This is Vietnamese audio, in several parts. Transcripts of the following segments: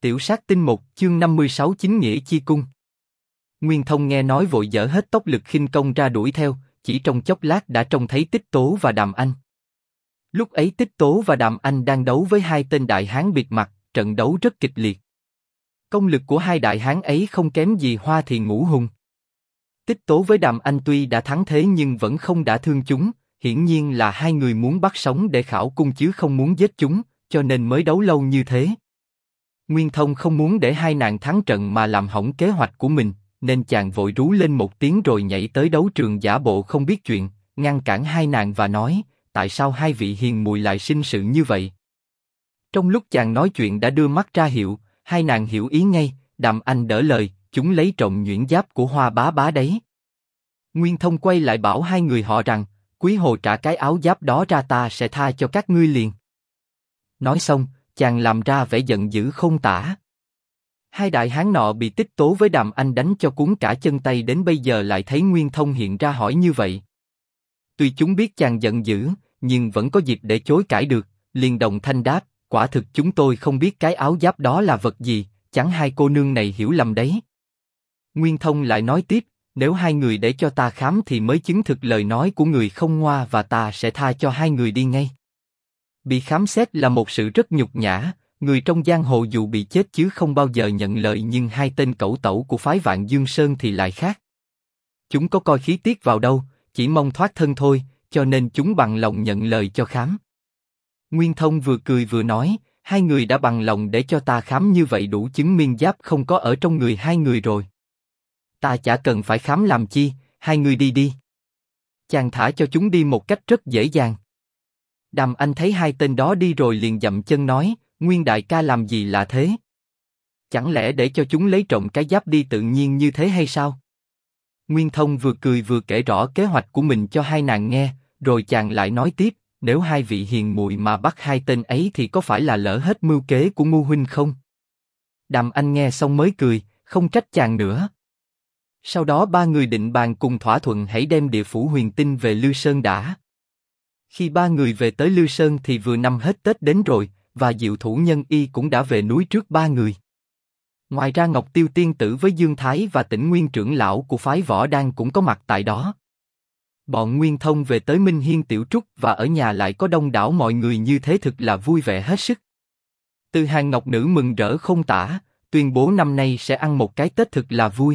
Tiểu sát tinh 1, chương 56 chính nghĩa chi cung. Nguyên Thông nghe nói vội dở hết tốc lực khinh công ra đuổi theo, chỉ trong chốc lát đã trông thấy Tích Tố và Đàm Anh. Lúc ấy Tích Tố và Đàm Anh đang đấu với hai tên đại hán bịt mặt, trận đấu rất kịch liệt. Công lực của hai đại hán ấy không kém gì Hoa Thì Ngũ Hùng. Tích Tố với Đàm Anh tuy đã thắng thế nhưng vẫn không đả thương chúng, hiển nhiên là hai người muốn bắt sống để khảo cung chứ không muốn giết chúng, cho nên mới đấu lâu như thế. Nguyên Thông không muốn để hai nàng thắng trận mà làm hỏng kế hoạch của mình, nên chàng vội rú lên một tiếng rồi nhảy tới đấu trường giả bộ không biết chuyện, ngăn cản hai nàng và nói, tại sao hai vị hiền muội lại sinh sự như vậy? Trong lúc chàng nói chuyện đã đưa mắt ra hiệu, hai nàng hiểu ý ngay, Đàm Anh đỡ lời, chúng lấy trộm nhuyễn giáp của Hoa bá bá đấy. Nguyên Thông quay lại bảo hai người họ rằng, Quý Hồ trả cái áo giáp đó ra ta sẽ tha cho các ngươi liền. Nói xong, chàng làm ra vẻ giận dữ không tả. Hai đại hán nọ bị Tích Tố với Đàm Anh đánh cho cuốn cả chân tay đến bây giờ lại thấy Nguyên Thông hiện ra hỏi như vậy. Tuy chúng biết chàng giận dữ, nhưng vẫn có dịp để chối cãi được, liền đồng thanh đáp, quả thực chúng tôi không biết cái áo giáp đó là vật gì, chẳng hai cô nương này hiểu lầm đấy. Nguyên Thông lại nói tiếp, nếu hai người để cho ta khám thì mới chứng thực lời nói của người không ngoa và ta sẽ tha cho hai người đi ngay. Bị khám xét là một sự rất nhục nhã, người trong giang hồ dù bị chết chứ không bao giờ nhận lời, nhưng hai tên cẩu tẩu của phái Vạn Dương Sơn thì lại khác. Chúng có coi khí tiết vào đâu, chỉ mong thoát thân thôi, cho nên chúng bằng lòng nhận lời cho khám. Nguyên Thông vừa cười vừa nói, hai người đã bằng lòng để cho ta khám như vậy đủ chứng minh giáp không có ở trong người hai người rồi. Ta chả cần phải khám làm chi, hai người đi đi. Chàng thả cho chúng đi một cách rất dễ dàng. Đàm Anh thấy hai tên đó đi rồi liền dậm chân nói, Nguyên đại ca làm gì lạ thế? Chẳng lẽ để cho chúng lấy trộm cái giáp đi tự nhiên như thế hay sao? Nguyên Thông vừa cười vừa kể rõ kế hoạch của mình cho hai nàng nghe, rồi chàng lại nói tiếp, nếu hai vị hiền muội mà bắt hai tên ấy thì có phải là lỡ hết mưu kế của Ngô huynh không? Đàm Anh nghe xong mới cười, không trách chàng nữa. Sau đó ba người định bàn cùng thỏa thuận hãy đem địa phủ huyền tinh về Lư Sơn đã. Khi ba người về tới Lư Sơn thì vừa năm hết Tết đến rồi, và Diệu Thủ Nhân Y cũng đã về núi trước ba người. Ngoài ra Ngọc Tiêu Tiên Tử với Dương Thái và Tĩnh Nguyên trưởng lão của phái Võ Đan cũng có mặt tại đó. Bọn Nguyên Thông về tới Minh Hiên Tiểu Trúc và ở nhà lại có đông đảo mọi người như thế thực là vui vẻ hết sức. Từ Hàng Ngọc Nữ mừng rỡ không tả, tuyên bố năm nay sẽ ăn một cái Tết thực là vui.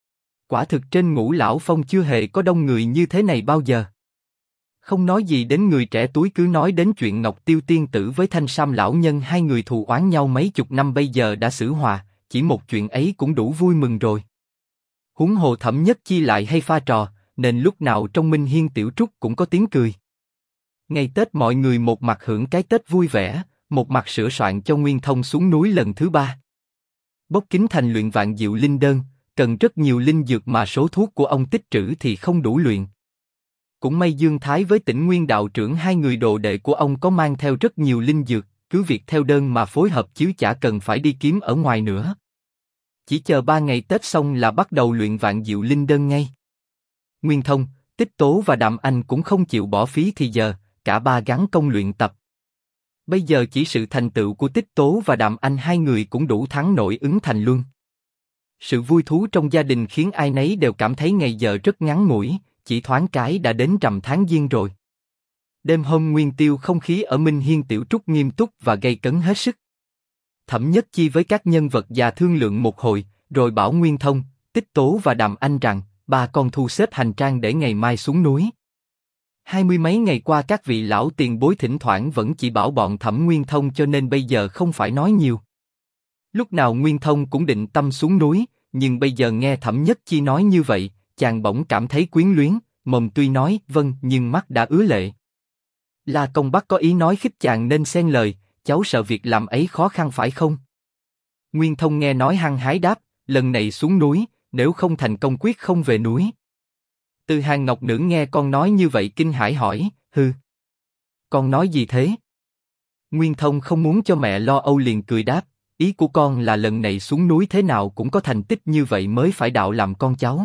Quả thực trên Ngũ Lão Phong chưa hề có đông người như thế này bao giờ. Không nói gì đến người trẻ túi cứ nói đến chuyện Ngọc Tiêu Tiên Tử với Thanh Sam lão nhân hai người thù oán nhau mấy chục năm bây giờ đã xử hòa, chỉ một chuyện ấy cũng đủ vui mừng rồi. Huống hồ Thẩm Nhất Chi lại hay pha trò, nên lúc nào trong Minh Hiên Tiểu Trúc cũng có tiếng cười. Ngày Tết mọi người một mặt hưởng cái Tết vui vẻ, một mặt sửa soạn cho Nguyên Thông xuống núi lần thứ ba. Bốc kính thành luyện vạn diệu linh đơn, cần rất nhiều linh dược mà số thuốc của ông tích trữ thì không đủ luyện. Cũng may Dương Thái với Tĩnh Nguyên đạo trưởng hai người đồ đệ của ông có mang theo rất nhiều linh dược, cứ việc theo đơn mà phối hợp chứ chả cần phải đi kiếm ở ngoài nữa. Chỉ chờ 3 ngày Tết xong là bắt đầu luyện vạn diệu linh đơn ngay. Nguyên Thông, Tích Tố và Đàm Anh cũng không chịu bỏ phí thì giờ, cả ba gắng công luyện tập. Bây giờ chỉ sự thành tựu của Tích Tố và Đàm Anh hai người cũng đủ thắng nổi Ứng Thành Luân. Sự vui thú trong gia đình khiến ai nấy đều cảm thấy ngày giờ rất ngắn ngủi, chỉ thoáng cái đã đến rằm tháng Giêng rồi. Đêm hôm Nguyên Tiêu không khí ở Minh Hiên Tiểu Trúc nghiêm túc và gay cấn hết sức. Thẩm Nhất Chi với các nhân vật già thương lượng một hồi, rồi bảo Nguyên Thông, Tích Tố và Đàm Anh rằng, ba con thu xếp hành trang để ngày mai xuống núi. 20 mấy ngày qua các vị lão tiền bối thỉnh thoảng vẫn chỉ bảo bọn Thẩm Nguyên Thông cho nên bây giờ không phải nói nhiều. Lúc nào Nguyên Thông cũng định tâm xuống núi, nhưng bây giờ nghe Thẩm Nhất Chi nói như vậy, chàng bỗng cảm thấy quyến luyến, mồm tuy nói vâng nhưng mắt đã ứa lệ. La Công Bắc có ý nói khích chàng nên xen lời, cháu sợ việc làm ấy khó khăn phải không? Nguyên Thông nghe nói hăng hái đáp, lần này xuống núi, nếu không thành công quyết không về núi. Từ Hàng Ngọc Nữ nghe con nói như vậy kinh hãi hỏi, hừ, con nói gì thế? Nguyên Thông không muốn cho mẹ lo âu liền cười đáp, ý của con là lần này xuống núi thế nào cũng có thành tích như vậy mới phải đạo làm con cháu.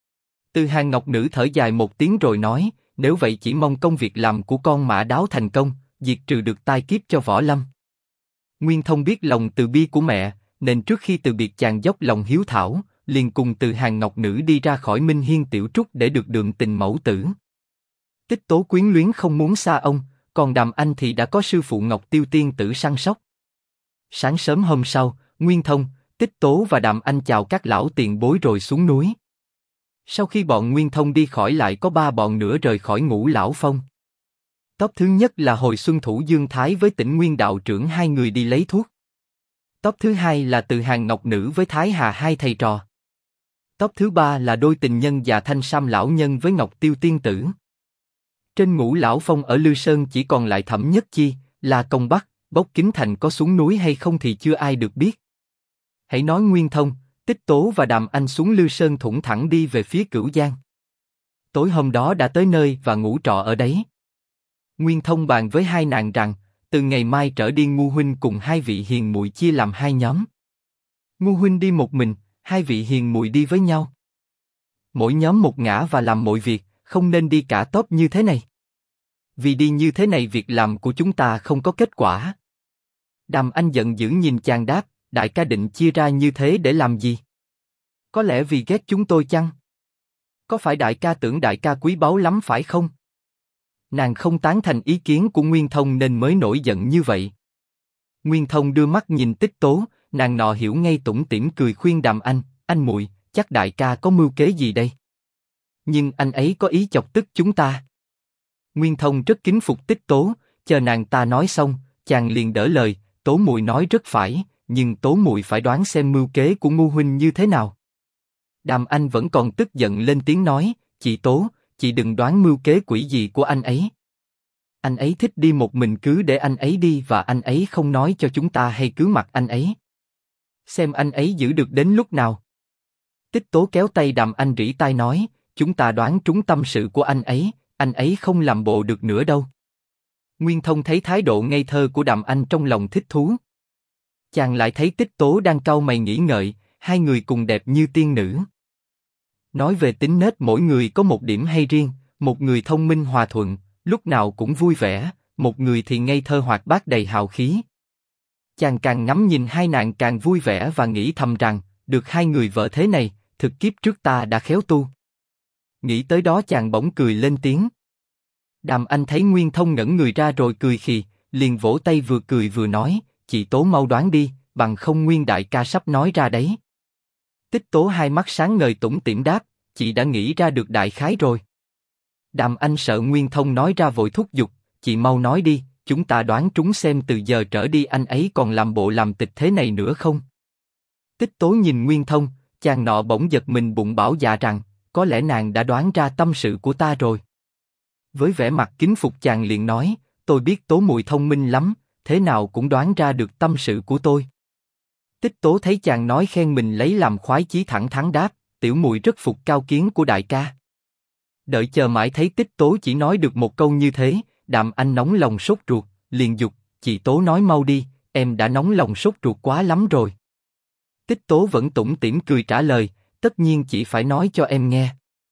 Từ Hàng Ngọc Nữ thở dài một tiếng rồi nói, nếu vậy chỉ mong công việc làm của con mã đáo thành công, diệt trừ được tai kiếp cho Võ Lâm. Nguyên Thông biết lòng từ bi của mẹ, nên trước khi từ biệt chàng dốc lòng hiếu thảo, liền cùng Từ Hàng Ngọc Nữ đi ra khỏi Minh Hiên Tiểu Trúc để được đường tình mẫu tử. Tích Tố quyến luyến không muốn xa ông, còn Đàm Anh thì đã có sư phụ Ngọc Tiêu tiên tử săn sóc. Sáng sớm hôm sau, Nguyên Thông, Tích Tố và Đàm Anh chào các lão tiền bối rồi xuống núi. Sau khi bọn Nguyên Thông đi khỏi lại có 3 bọn nữa rời khỏi Ngũ Lão Phong. Tốp thứ nhất là Hồi Xuân Thủ Dương Thái với Tĩnh Nguyên đạo trưởng 2 người đi lấy thuốc. Tốp thứ hai là Từ Hàng Ngọc Nữ với Thái Hà 2 thầy trò. Tốp thứ ba là đôi tình nhân già Thanh Sam lão nhân với Ngọc Tiêu tiên tử. Trên Ngũ Lão Phong ở Lư Sơn chỉ còn lại Thẩm Nhất Chi, La Công Bắc, Bốc Kính Thành có xuống núi hay không thì chưa ai được biết. Hãy nói Nguyên Thông, Tích Tố và Đàm Anh xuống Lư Sơn thủng thẳng đi về phía Cửu Giang. Tối hôm đó đã tới nơi và ngủ trọ ở đấy. Nguyên Thông bàn với hai nàng rằng, từ ngày mai trở đi Ngu huynh cùng 2 vị hiền muội chia làm 2 nhóm. Ngu huynh đi một mình, 2 vị hiền muội đi với nhau. Mỗi nhóm một ngả và làm mọi việc, không nên đi cả tốp như thế này. Vì đi như thế này việc làm của chúng ta không có kết quả. Đàm Anh giận dữ nhìn chàng đáp, đại ca định chia ra như thế để làm gì? Có lẽ vì ghét chúng tôi chăng? Có phải đại ca tưởng đại ca quý báu lắm phải không? Nàng không tán thành ý kiến của Nguyên Thông nên mới nổi giận như vậy. Nguyên Thông đưa mắt nhìn Tích Tố, nàng nọ hiểu ngay tủm tỉm cười khuyên Đàm anh muội, chắc đại ca có mưu kế gì đây? Nhưng anh ấy có ý chọc tức chúng ta. Nguyên Thông rất kính phục Tích Tố, chờ nàng ta nói xong, chàng liền đỡ lời, Tố muội nói rất phải, nhưng Tố muội phải đoán xem mưu kế của Ngu huynh như thế nào. Đàm Anh vẫn còn tức giận lên tiếng nói, chị Tố, chị đừng đoán mưu kế quỷ gì của anh ấy. Anh ấy thích đi một mình cứ để anh ấy đi và anh ấy không nói cho chúng ta hay cứ mặc anh ấy. Xem anh ấy giữ được đến lúc nào. Tích Tố kéo tay Đàm Anh rỉ tai nói, chúng ta đoán trúng tâm sự của anh ấy không làm bộ được nữa đâu. Nguyên Thông thấy thái độ ngây thơ của Đàm Anh trong lòng thích thú. Chàng lại thấy Tích Tố đang cau mày nghĩ ngợi, 2 người cùng đẹp như tiên nữ. Nói về tính nết mỗi người có một điểm hay riêng, một người thông minh hòa thuận, lúc nào cũng vui vẻ, một người thì ngây thơ hoạt bát đầy hào khí. Chàng càng ngắm nhìn 2 nàng càng vui vẻ và nghĩ thầm rằng, được 2 người vợ thế này, thực kiếp trước ta đã khéo tu. Nghĩ tới đó chàng bỗng cười lên tiếng. Đàm Anh thấy Nguyên Thông ngẩn người ra rồi cười khì, liền vỗ tay vừa cười vừa nói, chị Tố mau đoán đi, bằng không Nguyên đại ca sắp nói ra đấy. Tích Tố hai mắt sáng ngời tủm tỉm đáp, chị đã nghĩ ra được đại khái rồi. Đàm Anh sợ Nguyên Thông nói ra vội thúc giục, chị mau nói đi, chúng ta đoán trúng xem từ giờ trở đi anh ấy còn làm bộ làm tịch thế này nữa không. Tích Tố nhìn Nguyên Thông, chàng nọ bỗng giật mình bụng bảo dạ rằng, có lẽ nàng đã đoán ra tâm sự của ta rồi. Với vẻ mặt kính phục chàng liền nói, tôi biết Tố muội thông minh lắm, thế nào cũng đoán ra được tâm sự của tôi. Tích Tố thấy chàng nói khen mình lấy làm khoái chí thẳng thắn đáp, tiểu muội rất phục cao kiến của đại ca. Đợi chờ mãi thấy Tích Tố chỉ nói được một câu như thế, Đàm Anh nóng lòng sốt ruột, liền dục, chị Tố nói mau đi, em đã nóng lòng sốt ruột quá lắm rồi. Tích Tố vẫn tủm tỉm cười trả lời, tất nhiên chị phải nói cho em nghe.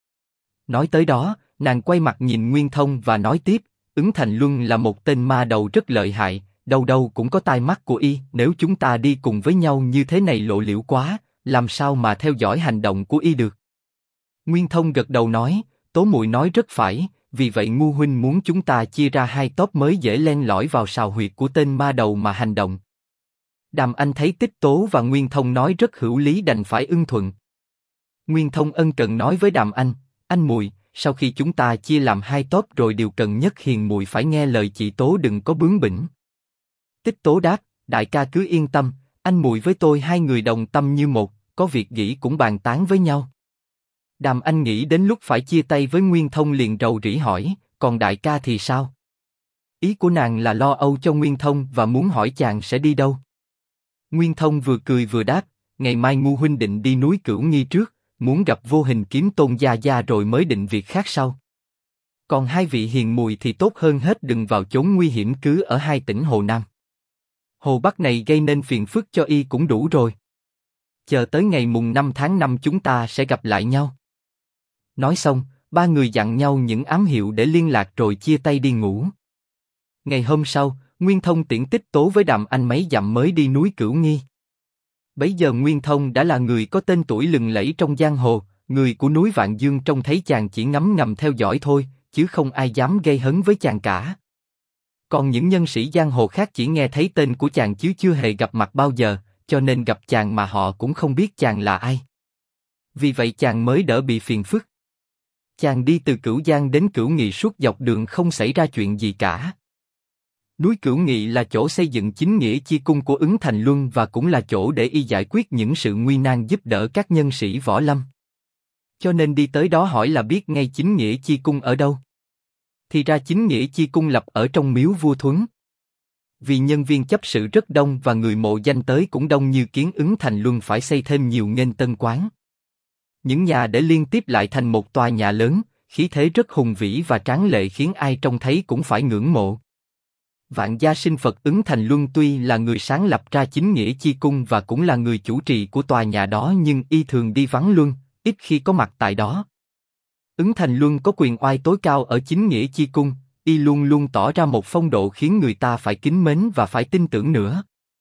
Nói tới đó, nàng quay mặt nhìn Nguyên Thông và nói tiếp, Ứng Thành Luân là một tên ma đầu rất lợi hại, đâu đâu cũng có tai mắt của y, nếu chúng ta đi cùng với nhau như thế này lộ liễu quá, làm sao mà theo dõi hành động của y được. Nguyên Thông gật đầu nói, Tố muội nói rất phải, vì vậy Ngu huynh muốn chúng ta chia ra 2 tốp mới dễ len lỏi vào sào huyệt của tên ma đầu mà hành động. Đàm Anh thấy Tích Tố và Nguyên Thông nói rất hữu lý đành phải ưng thuận. Nguyên Thông ân cần nói với Đàm anh muội, sau khi chúng ta chia làm 2 tốp rồi điều cần nhất hiền muội phải nghe lời chị Tố đừng có bướng bỉnh. Tích Tố đáp, đại ca cứ yên tâm, anh muội với tôi 2 người đồng tâm như một, có việc nghĩ cũng bàn tán với nhau. Đàm Anh nghĩ đến lúc phải chia tay với Nguyên Thông liền rầu rĩ hỏi, còn đại ca thì sao? Ý của nàng là lo âu cho Nguyên Thông và muốn hỏi chàng sẽ đi đâu. Nguyên Thông vừa cười vừa đáp, ngày mai Ngu huynh định đi núi Cửu Nghi trước, muốn gặp Vô Hình Kiếm Tôn gia gia rồi mới định việc khác sau. Còn 2 vị hiền muội thì tốt hơn hết đừng vào chốn nguy hiểm cứ ở 2 tỉnh Hồ Nam. Hồ Bắc này gây nên phiền phức cho y cũng đủ rồi. Chờ tới ngày mùng 5 tháng 5 chúng ta sẽ gặp lại nhau. Nói xong, 3 người dặn nhau những ám hiệu để liên lạc rồi chia tay đi ngủ. Ngày hôm sau, Nguyên Thông tiễn Tích Tố với Đàm Anh mấy dặm mới đi núi Cửu Nghi. Bấy giờ Nguyên Thông đã là người có tên tuổi lừng lẫy trong giang hồ, người của núi Vạn Dương trông thấy chàng chỉ ngấm ngầm theo dõi thôi, chứ không ai dám gây hấn với chàng cả. Còn những nhân sĩ giang hồ khác chỉ nghe thấy tên của chàng chứ chưa hề gặp mặt bao giờ, cho nên gặp chàng mà họ cũng không biết chàng là ai. Vì vậy chàng mới đỡ bị phiền phức. Chàng đi từ Cửu Giang đến Cửu Nghị suốt dọc đường không xảy ra chuyện gì cả. Núi Cửu Nghị là chỗ xây dựng chính nghĩa chi cung của Ứng Thành Luân và cũng là chỗ để y giải quyết những sự nguy nan giúp đỡ các nhân sĩ võ lâm. Cho nên đi tới đó hỏi là biết ngay chính nghĩa chi cung ở đâu. Thì ra chính nghĩa chi cung lập ở trong miếu vua Thuấn. Vì nhân viên chấp sự rất đông và người mộ danh tới cũng đông như kiến, Ứng Thành Luân phải xây thêm nhiều nghênh tân quán. Những nhà để liên tiếp lại thành một tòa nhà lớn, khí thế rất hùng vĩ và tráng lệ khiến ai trông thấy cũng phải ngưỡng mộ. Vạn gia sinh Phật Ứng Thành Luân tuy là người sáng lập ra chính nghĩa chi cung và cũng là người chủ trì của tòa nhà đó, nhưng y thường đi vắng luân, ít khi có mặt tại đó. Ứng Thành Luân có quyền oai tối cao ở chính nghĩa chi cung, y luôn luôn tỏ ra một phong độ khiến người ta phải kính mến và phải tin tưởng nữa.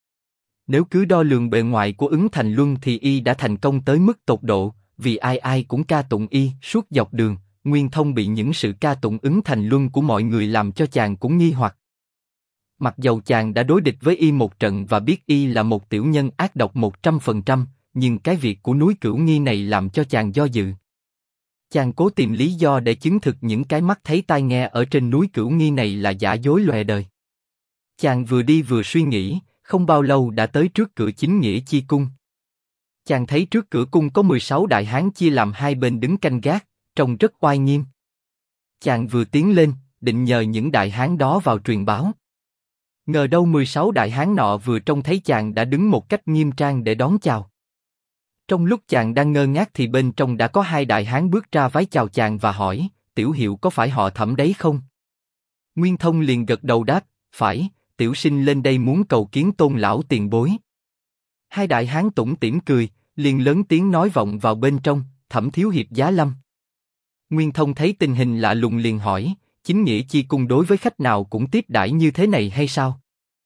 Nếu cứ đo lường bề ngoài của Ứng Thành Luân thì y đã thành công tới mức tột độ, vì ai ai cũng ca tụng y suốt dọc đường. Nguyên Thông bị những sự ca tụng Ứng Thành Luân của mọi người làm cho chàng cũng nghi hoặc. Mặc dầu chàng đã đối địch với y một trận và biết y là một tiểu nhân ác độc 100%, nhưng cái việc của núi Cửu Nghi này làm cho chàng do dự. Chàng cố tìm lý do để chứng thực những cái mắt thấy tai nghe ở trên núi Cửu Nghi này là giả dối lòe đời. Chàng vừa đi vừa suy nghĩ, không bao lâu đã tới trước cửa chính nghĩa chi cung. Chàng thấy trước cửa cung có 16 đại hán chia làm hai bên đứng canh gác, trông rất oai nghiêm. Chàng vừa tiến lên, định nhờ những đại hán đó vào truyền báo. Ngờ đâu 16 đại hán nọ vừa trông thấy chàng đã đứng một cách nghiêm trang để đón chào. Trong lúc chàng đang ngơ ngác thì bên trong đã có hai đại hán bước ra vái chào chàng và hỏi, tiểu hiệu có phải họ Thẩm đấy không? Nguyên Thông liền gật đầu đáp, phải, tiểu sinh lên đây muốn cầu kiến Tôn lão tiền bối. Hai đại hán tủm tỉm cười, liền lớn tiếng nói vọng vào bên trong, Thẩm thiếu hiệp giá lâm. Nguyên Thông thấy tình hình lạ lùng liền hỏi, chính nghĩa chi cung đối với khách nào cũng tiếp đãi như thế này hay sao?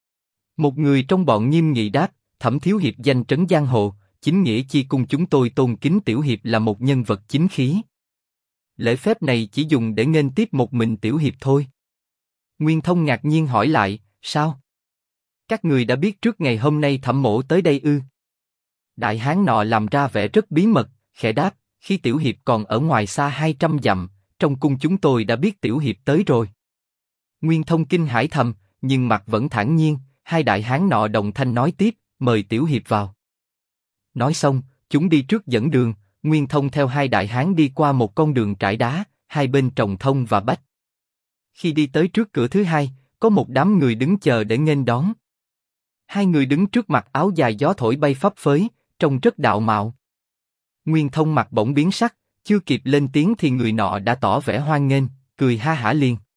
Một người trong bọn nghiêm nghị đáp, Thẩm thiếu hiệp danh trấn giang hồ, chính nghĩa chi cung chúng tôi tôn kính tiểu hiệp là một nhân vật chính khí. Lễ phép này chỉ dùng để nghênh tiếp một mình tiểu hiệp thôi. Nguyên Thông ngạc nhiên hỏi lại, sao? Các người đã biết trước ngày hôm nay Thẩm mỗ tới đây ư? Đại hán nọ làm ra vẻ rất bí mật, khẽ đáp, khi tiểu hiệp còn ở ngoài xa 200 dặm, trong cung chúng tôi đã biết tiểu hiệp tới rồi. Nguyên Thông kinh hãi thầm, nhưng mặt vẫn thản nhiên. Hai đại hán nọ đồng thanh nói tiếp, mời tiểu hiệp vào. Nói xong, chúng đi trước dẫn đường. Nguyên Thông theo hai đại hán đi qua một con đường trải đá, hai bên trồng thông và bách. Khi đi tới trước cửa thứ hai, có một đám người đứng chờ để nghênh đón. Hai người đứng trước mặt áo dài gió thổi bay phấp phới, trông rất đạo mạo. Nguyên Thông mặt bỗng biến sắc, chưa kịp lên tiếng thì người nọ đã tỏ vẻ hoan nghênh, cười ha hả liền.